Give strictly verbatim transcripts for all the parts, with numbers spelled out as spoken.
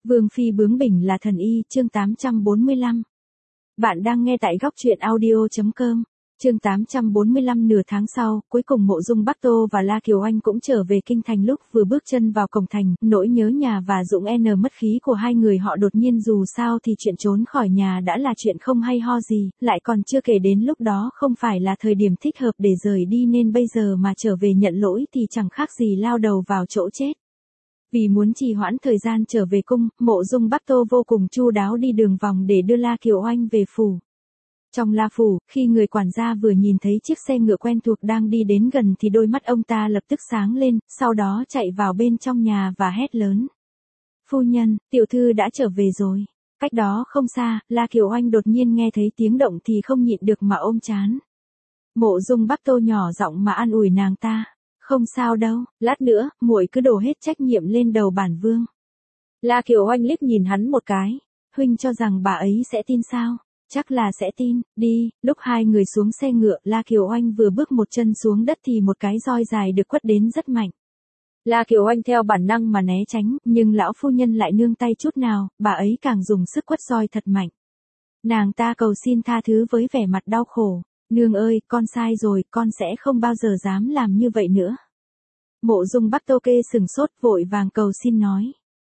Vương phi bướng bỉnh là thần y, chương tám trăm bốn mươi lăm. Bạn đang nghe tại góc truyện audio chấm com. Chương tám trăm bốn mươi lăm. Nửa tháng sau, cuối cùng Mộ Dung Bắc Tô và La Kiều Anh cũng trở về kinh thành. Lúc vừa bước chân vào cổng thành, nỗi nhớ nhà và Dũng N mất khí của hai người họ đột nhiên, dù sao thì chuyện trốn khỏi nhà đã là chuyện không hay ho gì, lại còn chưa kể đến lúc đó không phải là thời điểm thích hợp để rời đi, nên bây giờ mà trở về nhận lỗi thì chẳng khác gì lao đầu vào chỗ chết. Vì muốn trì hoãn thời gian trở về cung, Mộ Dung Bắc Tô vô cùng chu đáo đi đường vòng để đưa La Kiều Anh về phủ. Trong La phủ, khi người quản gia vừa nhìn thấy chiếc xe ngựa quen thuộc đang đi đến gần thì đôi mắt ông ta lập tức sáng lên, sau đó chạy vào bên trong nhà và hét lớn. Phu nhân, tiểu thư đã trở về rồi. Cách đó không xa, La Kiều Anh đột nhiên nghe thấy tiếng động thì không nhịn được mà ôm trán. Mộ Dung Bắc Tô nhỏ giọng mà an ủi nàng ta. Không sao đâu, lát nữa, muội cứ đổ hết trách nhiệm lên đầu bản vương. La Kiều Anh liếc nhìn hắn một cái. Huynh cho rằng bà ấy sẽ tin sao? Chắc là sẽ tin, đi. Lúc hai người xuống xe ngựa, La Kiều Anh vừa bước một chân xuống đất thì một cái roi dài được quất đến rất mạnh. La Kiều Anh theo bản năng mà né tránh, nhưng lão phu nhân lại nương tay chút nào, bà ấy càng dùng sức quất roi thật mạnh. Nàng ta cầu xin tha thứ với vẻ mặt đau khổ. Nương ơi, con sai rồi, con sẽ không bao giờ dám làm như vậy nữa. Mộ Dung Bắc Tô kê sừng sốt, vội vàng cầu xin nói.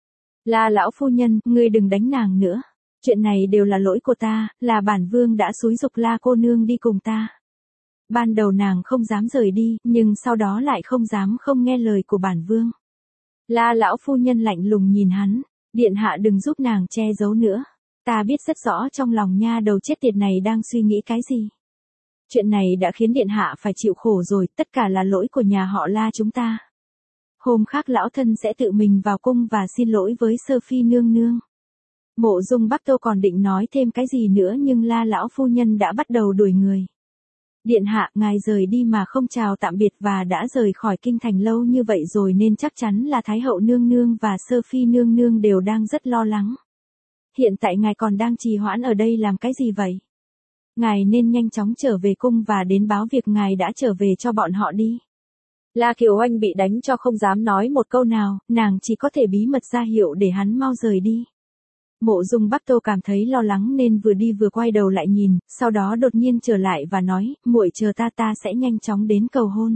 La lão phu nhân, ngươi đừng đánh nàng nữa. Chuyện này đều là lỗi của ta, là bản vương đã xúi giục La cô nương đi cùng ta. Ban đầu nàng không dám rời đi, nhưng sau đó lại không dám không nghe lời của bản vương. La lão phu nhân lạnh lùng nhìn hắn, điện hạ đừng giúp nàng che giấu nữa. Ta biết rất rõ trong lòng nha đầu chết tiệt này đang suy nghĩ cái gì. Chuyện này đã khiến điện hạ phải chịu khổ rồi, tất cả là lỗi của nhà họ La chúng ta. Hôm khác lão thân sẽ tự mình vào cung và xin lỗi với Sơ Phi nương nương. Mộ Dung Bắc Tô còn định nói thêm cái gì nữa nhưng La lão phu nhân đã bắt đầu đuổi người. Điện hạ, ngài rời đi mà không chào tạm biệt và đã rời khỏi kinh thành lâu như vậy rồi nên chắc chắn là Thái hậu nương nương và Sơ Phi nương nương đều đang rất lo lắng. Hiện tại ngài còn đang trì hoãn ở đây làm cái gì vậy? Ngài nên nhanh chóng trở về cung và đến báo việc ngài đã trở về cho bọn họ đi. La Kiều Anh bị đánh cho không dám nói một câu nào, nàng chỉ có thể bí mật ra hiệu để hắn mau rời đi. Mộ Dung Bắc Tô cảm thấy lo lắng nên vừa đi vừa quay đầu lại nhìn, sau đó đột nhiên trở lại và nói, muội chờ ta ta sẽ nhanh chóng đến cầu hôn.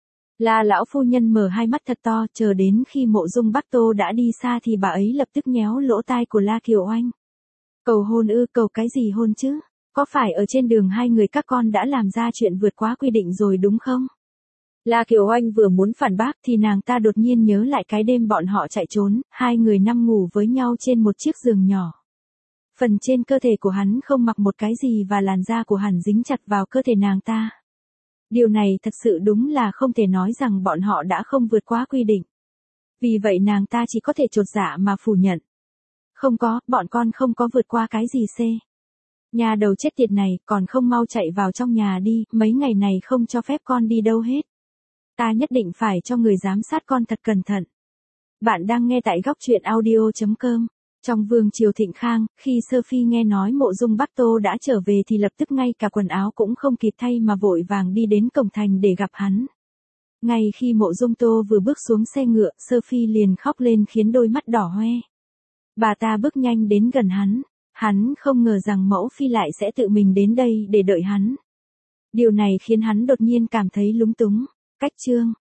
La lão phu nhân mở hai mắt thật to, chờ đến khi Mộ Dung Bắc Tô đã đi xa thì bà ấy lập tức nhéo lỗ tai của La Kiều Anh. Cầu hôn ư, cầu cái gì hôn chứ? Có phải ở trên đường hai người các con đã làm ra chuyện vượt quá quy định rồi đúng không? La Kiều Anh vừa muốn phản bác thì nàng ta đột nhiên nhớ lại cái đêm bọn họ chạy trốn, hai người nằm ngủ với nhau trên một chiếc giường nhỏ. Phần trên cơ thể của hắn không mặc một cái gì và làn da của hắn dính chặt vào cơ thể nàng ta. Điều này thật sự đúng là không thể nói rằng bọn họ đã không vượt quá quy định. Vì vậy nàng ta chỉ có thể chột dạ mà phủ nhận. Không có, bọn con không có vượt qua cái gì xê. Nhà đầu chết tiệt này còn không mau chạy vào trong nhà đi, mấy ngày này không cho phép con đi đâu hết. Ta nhất định phải cho người giám sát con thật cẩn thận. Bạn đang nghe tại góc truyện audio chấm com. Trong vương triều Thịnh Khang, khi Sơ Phi nghe nói Mộ Dung Bắc Tô đã trở về thì lập tức ngay cả quần áo cũng không kịp thay mà vội vàng đi đến cổng thành để gặp hắn. Ngay khi Mộ Dung Tô vừa bước xuống xe ngựa, Sơ Phi liền khóc lên khiến đôi mắt đỏ hoe. Bà ta bước nhanh đến gần hắn. Hắn không ngờ rằng mẫu phi lại sẽ tự mình đến đây để đợi hắn. Điều này khiến hắn đột nhiên cảm thấy lúng túng. Cách chương